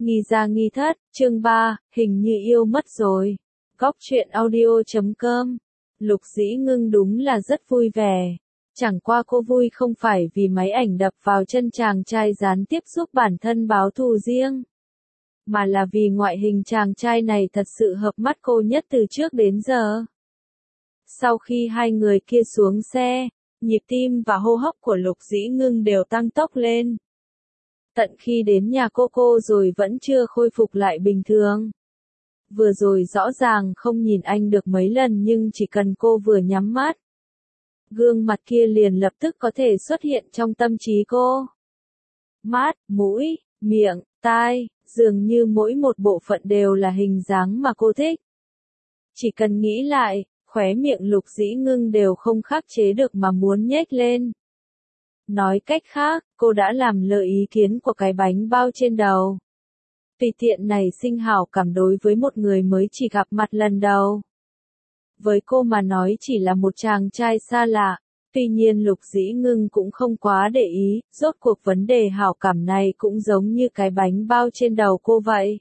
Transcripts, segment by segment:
Nghi ra nghi thất, chương 3, hình như yêu mất rồi. Góc truyện audio.com. Lục Dĩ Ngưng đúng là rất vui vẻ. Chẳng qua cô vui không phải vì máy ảnh đập vào chân chàng trai gián tiếp giúp bản thân báo thù riêng, mà là vì ngoại hình chàng trai này thật sự hợp mắt cô nhất từ trước đến giờ. Sau khi hai người kia xuống xe, nhịp tim và hô hấp của Lục Dĩ Ngưng đều tăng tốc lên. Tận khi đến nhà cô rồi vẫn chưa khôi phục lại bình thường. Vừa rồi rõ ràng không nhìn anh được mấy lần nhưng chỉ cần cô vừa nhắm mắt, gương mặt kia liền lập tức có thể xuất hiện trong tâm trí cô. Mắt, mũi, miệng, tai, dường như mỗi một bộ phận đều là hình dáng mà cô thích. Chỉ cần nghĩ lại, khóe miệng Lục Dĩ Ngưng đều không khắc chế được mà muốn nhếch lên. Nói cách khác, cô đã làm lơ ý kiến của cái bánh bao trên đầu. Tùy tiện này sinh hảo cảm đối với một người mới chỉ gặp mặt lần đầu. Với cô mà nói chỉ là một chàng trai xa lạ, tuy nhiên Lục Dĩ Ngưng cũng không quá để ý, rốt cuộc vấn đề hảo cảm này cũng giống như cái bánh bao trên đầu cô vậy.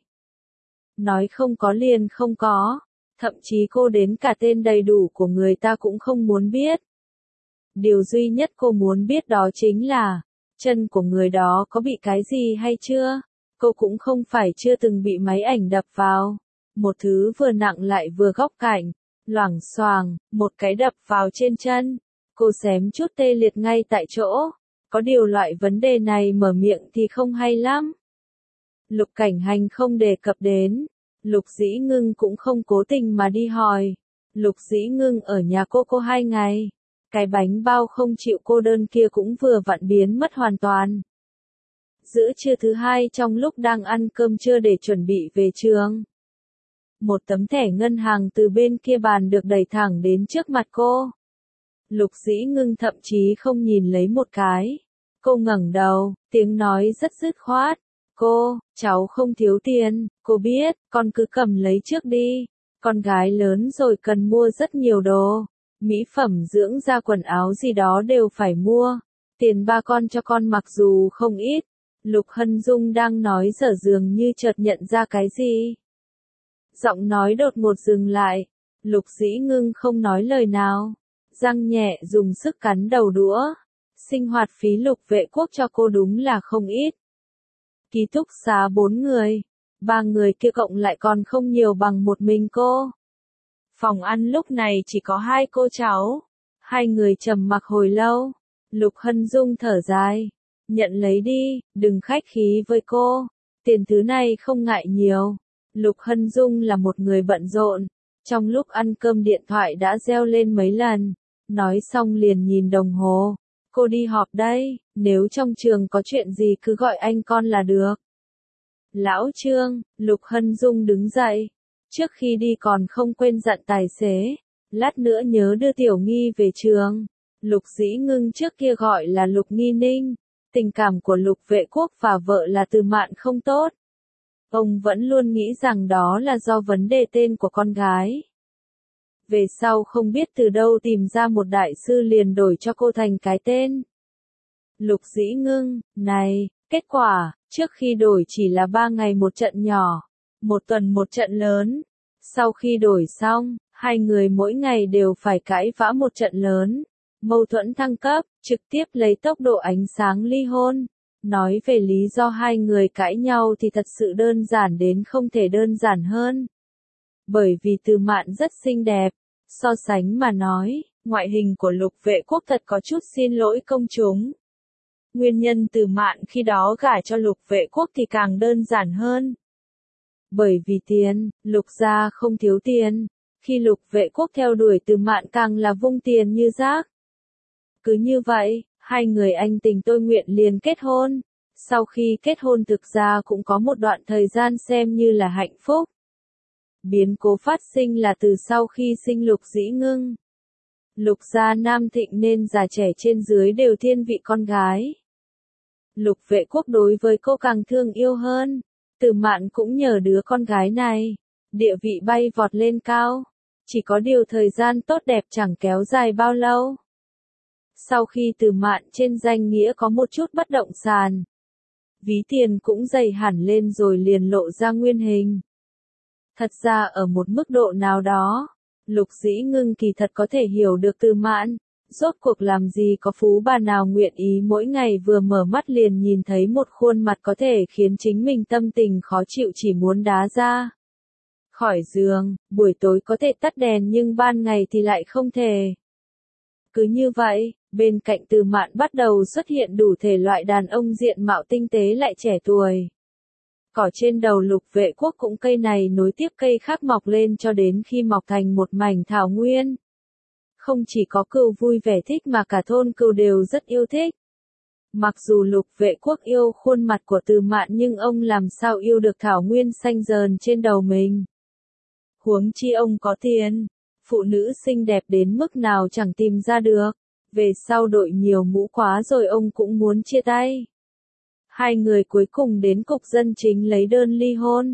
Nói không có liền không có, thậm chí cô đến cả tên đầy đủ của người ta cũng không muốn biết. Điều duy nhất cô muốn biết đó chính là, chân của người đó có bị cái gì hay chưa? Cô cũng không phải chưa từng bị máy ảnh đập vào. Một thứ vừa nặng lại vừa góc cạnh, loảng xoàng, một cái đập vào trên chân. Cô xém chút tê liệt ngay tại chỗ. Có điều loại vấn đề này mở miệng thì không hay lắm. Lục Cảnh Hành không đề cập đến. Lục Dĩ Ngưng cũng không cố tình mà đi hỏi. Lục Dĩ Ngưng ở nhà cô 2 ngày. Cái bánh bao không chịu cô đơn kia cũng vừa vặn biến mất hoàn toàn. Giữa trưa thứ hai trong lúc đang ăn cơm trưa để chuẩn bị về trường, một tấm thẻ ngân hàng từ bên kia bàn được đẩy thẳng đến trước mặt cô. Lục Dĩ Ngưng thậm chí không nhìn lấy một cái. Cô ngẩng đầu, tiếng nói rất dứt khoát. Cháu không thiếu tiền, cô biết, con cứ cầm lấy trước đi. Con gái lớn rồi cần mua rất nhiều đồ. Mỹ phẩm dưỡng da quần áo gì đó đều phải mua. Tiền ba con cho con mặc dù không ít. Lục Hân Dung đang nói dở dường như chợt nhận ra cái gì. Giọng nói đột ngột dừng lại. Lục Dĩ Ngưng không nói lời nào. Răng nhẹ dùng sức cắn đầu đũa. Sinh hoạt phí Lục Vệ Quốc cho cô đúng là không ít. Ký túc xá 4 người. 3 người kia cộng lại còn không nhiều bằng một mình cô. Phòng ăn lúc này chỉ có 2 cô cháu. 2 người trầm mặc hồi lâu. Lục Hân Dung thở dài. Nhận lấy đi, đừng khách khí với cô. Tiền thứ này không ngại nhiều. Lục Hân Dung là một người bận rộn. Trong lúc ăn cơm điện thoại đã reo lên mấy lần. Nói xong liền nhìn đồng hồ. Cô đi họp đây, nếu trong trường có chuyện gì cứ gọi anh con là được. Lão Trương, Lục Hân Dung đứng dậy. Trước khi đi còn không quên dặn tài xế. Lát nữa nhớ đưa Tiểu Nghi về trường. Lục Dĩ Ngưng trước kia gọi là Lục Nghi Ninh. Tình cảm của Lục Vệ Quốc và vợ là Từ Mạn không tốt. Ông vẫn luôn nghĩ rằng đó là do vấn đề tên của con gái. Về sau không biết từ đâu tìm ra một đại sư liền đổi cho cô thành cái tên. Lục Dĩ Ngưng, này, kết quả, trước khi đổi chỉ là 3 ngày một trận nhỏ, 1 tuần một trận lớn. Sau khi đổi xong, 2 người mỗi ngày đều phải cãi vã một trận lớn. Mâu thuẫn thăng cấp, trực tiếp lấy tốc độ ánh sáng ly hôn. Nói về lý do 2 người cãi nhau thì thật sự đơn giản đến không thể đơn giản hơn. Bởi vì Từ Mạn rất xinh đẹp. So sánh mà nói, ngoại hình của Lục Vệ Quốc thật có chút xin lỗi công chúng. Nguyên nhân Từ Mạn khi đó gả cho Lục Vệ Quốc thì càng đơn giản hơn. Bởi vì tiền, Lục gia không thiếu tiền. Khi Lục Vệ Quốc theo đuổi Từ Mạn càng là vung tiền như rác. Cứ như vậy, 2 người anh tình tôi nguyện liền kết hôn. Sau khi kết hôn thực ra cũng có một đoạn thời gian xem như là hạnh phúc. Biến cố phát sinh là từ sau khi sinh Lục Dĩ Ngưng. Lục gia Nam Thịnh nên già trẻ trên dưới đều thiên vị con gái. Lục Vệ Quốc đối với cô càng thương yêu hơn. Từ Mạn cũng nhờ đứa con gái này, địa vị bay vọt lên cao. Chỉ có điều thời gian tốt đẹp chẳng kéo dài bao lâu. Sau khi Từ Mạn trên danh nghĩa có một chút bất động sản, ví tiền cũng dày hẳn lên rồi liền lộ ra nguyên hình. Thật ra ở một mức độ nào đó, Lục Dĩ Ngưng kỳ thật có thể hiểu được Từ Mạn, rốt cuộc làm gì có phú bà nào nguyện ý mỗi ngày vừa mở mắt liền nhìn thấy một khuôn mặt có thể khiến chính mình tâm tình khó chịu chỉ muốn đá ra khỏi giường, buổi tối có thể tắt đèn nhưng ban ngày thì lại không thể. Cứ như vậy, bên cạnh Từ Mạn bắt đầu xuất hiện đủ thể loại đàn ông diện mạo tinh tế lại trẻ tuổi. Cỏ trên đầu Lục Vệ Quốc cũng cây này nối tiếp cây khác mọc lên cho đến khi mọc thành một mảnh thảo nguyên. Không chỉ có Cừu vui vẻ thích mà cả thôn Cừu đều rất yêu thích. Mặc dù Lục Vệ Quốc yêu khuôn mặt của Từ Mạn nhưng ông làm sao yêu được thảo nguyên xanh dờn trên đầu mình. Huống chi ông có tiền, phụ nữ xinh đẹp đến mức nào chẳng tìm ra được. Về sau đội nhiều mũ quá rồi ông cũng muốn chia tay. Hai người cuối cùng đến cục dân chính lấy đơn ly hôn.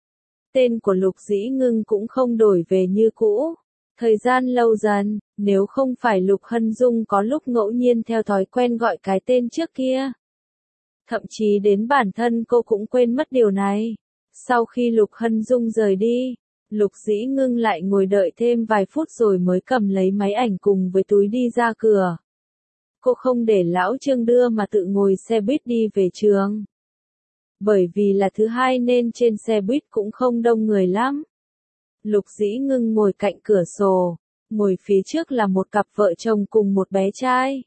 Tên của Lục Dĩ Ngưng cũng không đổi về như cũ. Thời gian lâu dần, nếu không phải Lục Hân Dung có lúc ngẫu nhiên theo thói quen gọi cái tên trước kia. Thậm chí đến bản thân cô cũng quên mất điều này. Sau khi Lục Hân Dung rời đi, Lục Dĩ Ngưng lại ngồi đợi thêm vài phút rồi mới cầm lấy máy ảnh cùng với túi đi ra cửa. Cô không để lão Trương đưa mà tự ngồi xe buýt đi về trường. Bởi vì là thứ hai nên trên xe buýt cũng không đông người lắm. Lục Dĩ Ngưng ngồi cạnh cửa sổ, ngồi phía trước là một cặp vợ chồng cùng một bé trai.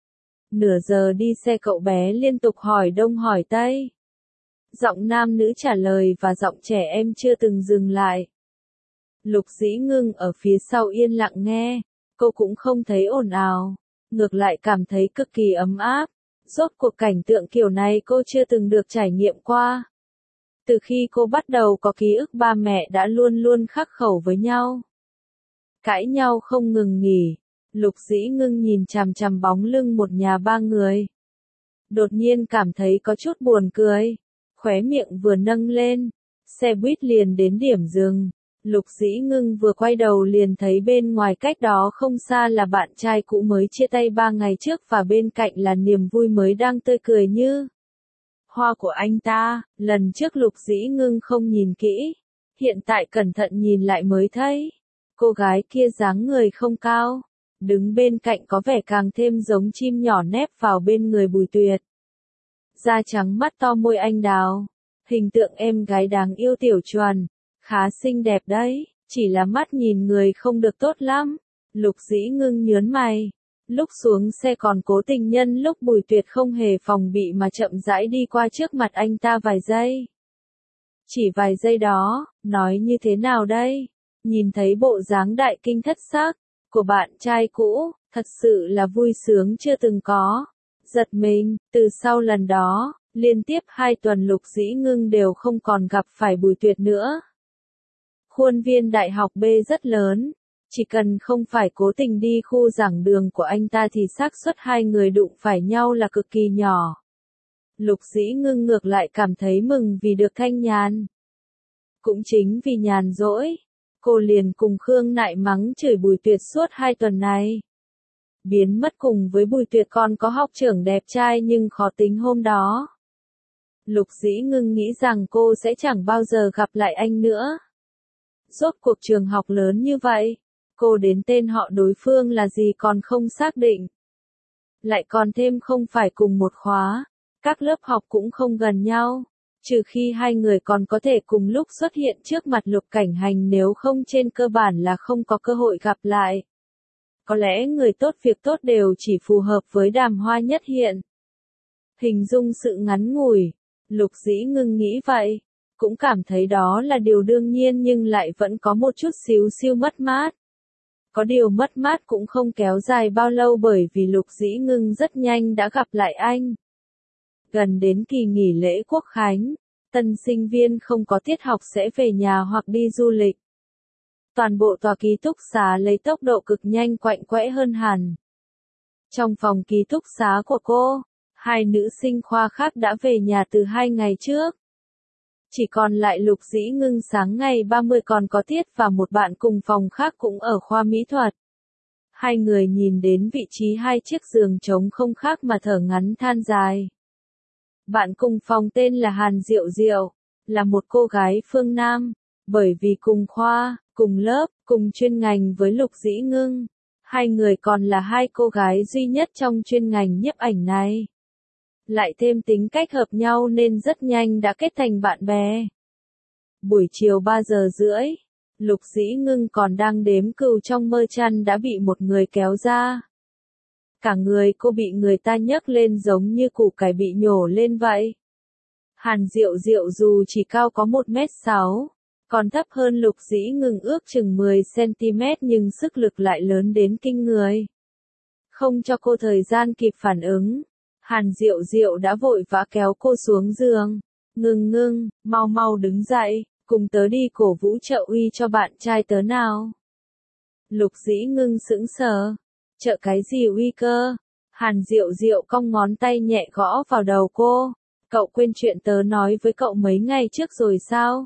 Nửa giờ đi xe cậu bé liên tục hỏi đông hỏi tây. Giọng nam nữ trả lời và giọng trẻ em chưa từng dừng lại. Lục Dĩ Ngưng ở phía sau yên lặng nghe, cô cũng không thấy ồn ào, ngược lại cảm thấy cực kỳ ấm áp. Rốt cuộc cảnh tượng kiểu này cô chưa từng được trải nghiệm qua. Từ khi cô bắt đầu có ký ức ba mẹ đã luôn luôn khắc khẩu với nhau. Cãi nhau không ngừng nghỉ, Lục Dĩ Ngưng nhìn chằm chằm bóng lưng một nhà ba người. Đột nhiên cảm thấy có chút buồn cười, khóe miệng vừa nâng lên, xe buýt liền đến điểm dừng. Lục Dĩ Ngưng vừa quay đầu liền thấy bên ngoài cách đó không xa là bạn trai cũ mới chia tay 3 ngày trước và bên cạnh là niềm vui mới đang tươi cười như hoa của anh ta. Lần trước Lục Dĩ Ngưng không nhìn kỹ, hiện tại cẩn thận nhìn lại mới thấy, cô gái kia dáng người không cao, đứng bên cạnh có vẻ càng thêm giống chim nhỏ nép vào bên người Bùi Tuyệt. Da trắng mắt to môi anh đào, hình tượng em gái đáng yêu tiểu chuẩn. Khá xinh đẹp đấy, chỉ là mắt nhìn người không được tốt lắm. Lục Dĩ Ngưng nhớn mày. Lúc xuống xe còn cố tình nhân lúc Bùi Tuyệt không hề phòng bị mà chậm rãi đi qua trước mặt anh ta vài giây. Chỉ vài giây đó, nói như thế nào đây? Nhìn thấy bộ dáng đại kinh thất sắc của bạn trai cũ, thật sự là vui sướng chưa từng có. Giật mình, từ sau lần đó, liên tiếp 2 tuần Lục Dĩ Ngưng đều không còn gặp phải Bùi Tuyệt nữa. Khuôn viên đại học B rất lớn, chỉ cần không phải cố tình đi khu giảng đường của anh ta thì xác suất hai người đụng phải nhau là cực kỳ nhỏ. Lục Dĩ Ngưng ngược lại cảm thấy mừng vì được thanh nhàn. Cũng chính vì nhàn rỗi, cô liền cùng Khương Nại mắng chửi Bùi Tuyệt suốt 2 tuần này. Biến mất cùng với Bùi Tuyệt còn có học trưởng đẹp trai nhưng khó tính hôm đó. Lục Dĩ Ngưng nghĩ rằng cô sẽ chẳng bao giờ gặp lại anh nữa. Rốt cuộc trường học lớn như vậy, cô đến tên họ đối phương là gì còn không xác định. Lại còn thêm không phải cùng một khóa, các lớp học cũng không gần nhau, trừ khi hai người còn có thể cùng lúc xuất hiện trước mặt Lục Cảnh Hành, nếu không trên cơ bản là không có cơ hội gặp lại. Có lẽ người tốt việc tốt đều chỉ phù hợp với Đàm Hoa Nhất Hiện. Hình dung sự ngắn ngủi, Lục Dĩ Ngưng nghĩ vậy. Cũng cảm thấy đó là điều đương nhiên nhưng lại vẫn có một chút xíu siêu mất mát. Có điều mất mát cũng không kéo dài bao lâu bởi vì Lục Dĩ Ngưng rất nhanh đã gặp lại anh. Gần đến kỳ nghỉ lễ Quốc khánh, tân sinh viên không có tiết học sẽ về nhà hoặc đi du lịch. Toàn bộ tòa ký túc xá lấy tốc độ cực nhanh quạnh quẽ hơn hẳn. Trong phòng ký túc xá của cô, 2 nữ sinh khoa khác đã về nhà từ 2 ngày trước. Chỉ còn lại Lục Dĩ Ngưng sáng ngày 30 còn có tiết và một bạn cùng phòng khác cũng ở khoa mỹ thuật. Hai người nhìn đến vị trí 2 chiếc giường trống không khác mà thở ngắn than dài. Bạn cùng phòng tên là Hàn Diệu Diệu, là một cô gái phương Nam, bởi vì cùng khoa, cùng lớp, cùng chuyên ngành với Lục Dĩ Ngưng. Hai người còn là hai cô gái duy nhất trong chuyên ngành nhiếp ảnh này. Lại thêm tính cách hợp nhau nên rất nhanh đã kết thành bạn bè. Buổi chiều 3 giờ rưỡi, Lục Dĩ Ngưng còn đang đếm cừu trong mơ chăn đã bị một người kéo ra. Cả người cô bị người ta nhấc lên giống như củ cải bị nhổ lên vậy. Hàn Diệu Diệu dù chỉ cao có 1m6, còn thấp hơn Lục Dĩ Ngưng ước chừng 10cm nhưng sức lực lại lớn đến kinh người. Không cho cô thời gian kịp phản ứng, Hàn Diệu Diệu đã vội vã kéo cô xuống giường. Ngưng Ngưng, mau mau đứng dậy, cùng tớ đi cổ vũ trợ uy cho bạn trai tớ nào. Lục Dĩ Ngưng sững sờ. Trợ cái gì uy cơ? Hàn Diệu Diệu cong ngón tay nhẹ gõ vào đầu cô. Cậu quên chuyện tớ nói với cậu mấy ngày trước rồi sao?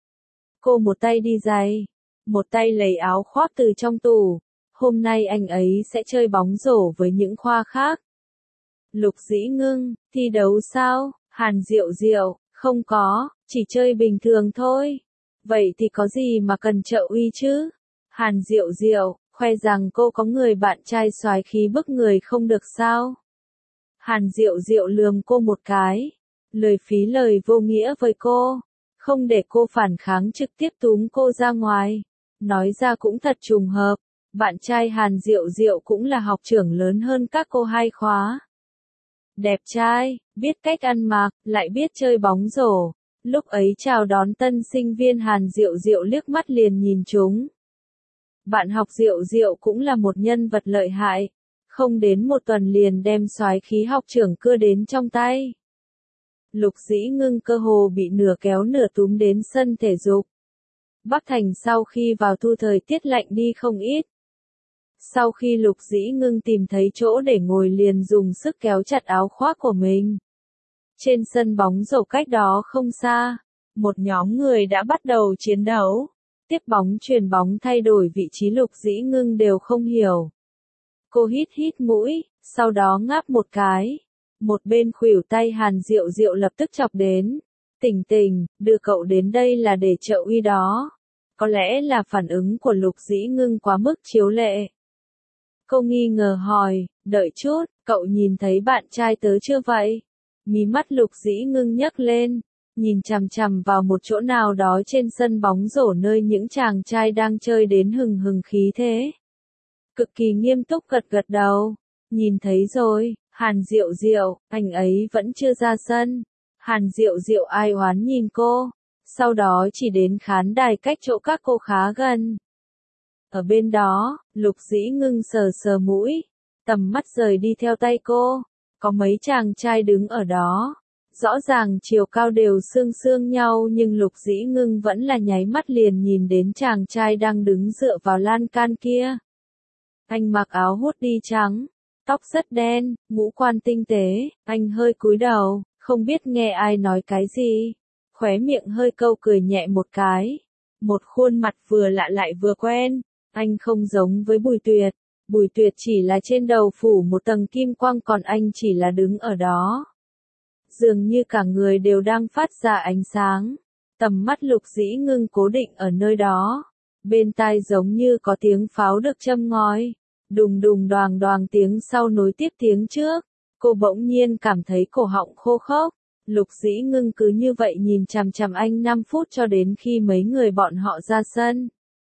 Cô một tay đi giày, một tay lấy áo khoác từ trong tủ. Hôm nay anh ấy sẽ chơi bóng rổ với những khoa khác. Lục Dĩ Ngưng, thi đấu sao? Hàn Diệu Diệu, không có, chỉ chơi bình thường thôi. Vậy thì có gì mà cần trợ uy chứ? Hàn Diệu Diệu, khoe rằng cô có người bạn trai soái khí bức người không được sao? Hàn Diệu Diệu lườm cô một cái, lời phí lời vô nghĩa với cô, không để cô phản kháng trực tiếp túm cô ra ngoài. Nói ra cũng thật trùng hợp, bạn trai Hàn Diệu Diệu cũng là học trưởng lớn hơn các cô 2 khóa. Đẹp trai, biết cách ăn mặc, lại biết chơi bóng rổ. Lúc ấy chào đón tân sinh viên Hàn Diệu Diệu liếc mắt liền nhìn chúng. Bạn học Diệu Diệu cũng là một nhân vật lợi hại, không đến một tuần liền đem soái khí học trưởng cưa đến trong tay. Lục Dĩ Ngưng cơ hồ bị nửa kéo nửa túm đến sân thể dục. Bắc Thành sau khi vào thu thời tiết lạnh đi không ít. Sau khi Lục Dĩ Ngưng tìm thấy chỗ để ngồi liền dùng sức kéo chặt áo khoác của mình. Trên sân bóng rổ cách đó không xa, một nhóm người đã bắt đầu chiến đấu. Tiếp bóng chuyền bóng thay đổi vị trí Lục Dĩ Ngưng đều không hiểu. Cô hít hít mũi, sau đó ngáp một cái. Một bên khuỷu tay Hàn Diệu Diệu lập tức chọc đến. Tỉnh tỉnh, đưa cậu đến đây là để trợ uy đó. Có lẽ là phản ứng của Lục Dĩ Ngưng quá mức chiếu lệ. Cô nghi ngờ hỏi, đợi chút, cậu nhìn thấy bạn trai tớ chưa vậy? Mí mắt Lục Dĩ Ngưng nhấc lên, nhìn chằm chằm vào một chỗ nào đó trên sân bóng rổ nơi những chàng trai đang chơi đến hừng hừng khí thế. Cực kỳ nghiêm túc gật gật đầu, nhìn thấy rồi, Hàn Diệu Diệu, anh ấy vẫn chưa ra sân. Hàn Diệu Diệu ai oán nhìn cô, sau đó chỉ đến khán đài cách chỗ các cô khá gần. Ở bên đó, Lục Dĩ Ngưng sờ sờ mũi, tầm mắt rời đi theo tay cô, có mấy chàng trai đứng ở đó. Rõ ràng chiều cao đều xương xương nhau nhưng Lục Dĩ Ngưng vẫn là nháy mắt liền nhìn đến chàng trai đang đứng dựa vào lan can kia. Anh mặc áo hoodie trắng, tóc rất đen, ngũ quan tinh tế, anh hơi cúi đầu, không biết nghe ai nói cái gì. Khóe miệng hơi câu cười nhẹ một cái. Một khuôn mặt vừa lạ lại vừa quen. Anh không giống với Bùi Tuyệt. Bùi Tuyệt chỉ là trên đầu phủ một tầng kim quang còn anh chỉ là đứng ở đó. Dường như cả người đều đang phát ra ánh sáng. Tầm mắt Lục Dĩ Ngưng cố định ở nơi đó. Bên tai giống như có tiếng pháo được châm ngòi. Đùng đùng đoàng đoàng tiếng sau nối tiếp tiếng trước. Cô bỗng nhiên cảm thấy cổ họng khô khốc. Lục Dĩ Ngưng cứ như vậy nhìn chằm chằm anh 5 phút cho đến khi mấy người bọn họ ra sân.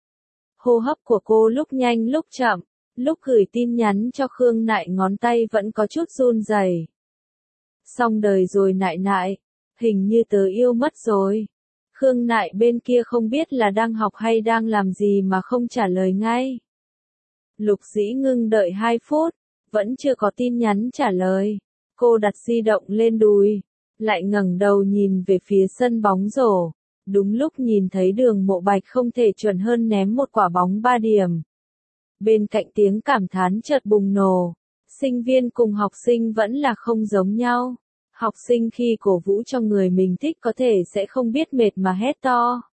Hô hấp của cô lúc nhanh lúc chậm, lúc gửi tin nhắn cho Khương Nại ngón tay vẫn có chút run rẩy. Xong đời rồi Nại Nại, hình như tớ yêu mất rồi. Khương Nại bên kia không biết là đang học hay đang làm gì mà không trả lời ngay. Lục Dĩ Ngưng đợi 2 phút, vẫn chưa có tin nhắn trả lời. Cô đặt di động lên đùi, lại ngẩng đầu nhìn về phía sân bóng rổ. Đúng lúc nhìn thấy Đường Mộ Bạch không thể chuẩn hơn ném một quả bóng 3 điểm. Bên cạnh tiếng cảm thán chợt bùng nổ. Sinh viên cùng học sinh vẫn là không giống nhau. Học sinh khi cổ vũ cho người mình thích có thể sẽ không biết mệt mà hét to.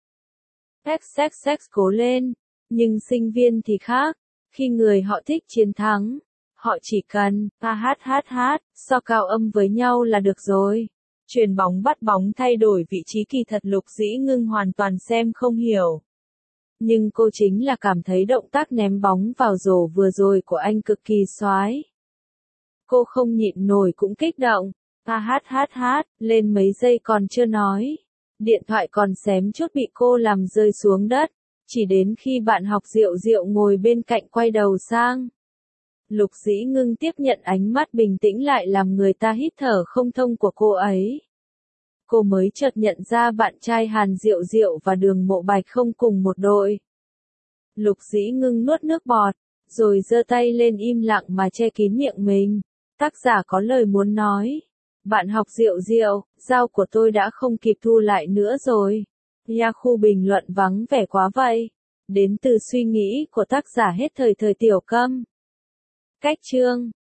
XXX cố lên. Nhưng sinh viên thì khác. Khi người họ thích chiến thắng, họ chỉ cần hát so cao âm với nhau là được rồi. Chuyền bóng bắt bóng thay đổi vị trí kỳ thật Lục Dĩ Ngưng hoàn toàn xem không hiểu. Nhưng cô chính là cảm thấy động tác ném bóng vào rổ vừa rồi của anh cực kỳ xoái. Cô không nhịn nổi cũng kích động. Lên mấy giây còn chưa nói. Điện thoại còn xém chút bị cô làm rơi xuống đất. Chỉ đến khi bạn học Diệu Diệu ngồi bên cạnh quay đầu sang. Lục Dĩ Ngưng tiếp nhận ánh mắt bình tĩnh lại làm người ta hít thở không thông của cô ấy. Cô mới chợt nhận ra bạn trai Hàn Diệu Diệu và Đường Mộ Bạch không cùng một đội. Lục Dĩ Ngưng nuốt nước bọt, rồi giơ tay lên im lặng mà che kín miệng mình. Tác giả có lời muốn nói. Bạn học Diệu Diệu, dao của tôi đã không kịp thu lại nữa rồi. Yahoo bình luận vắng vẻ quá vậy. Đến từ suy nghĩ của tác giả hết thời tiểu câm. Cách chương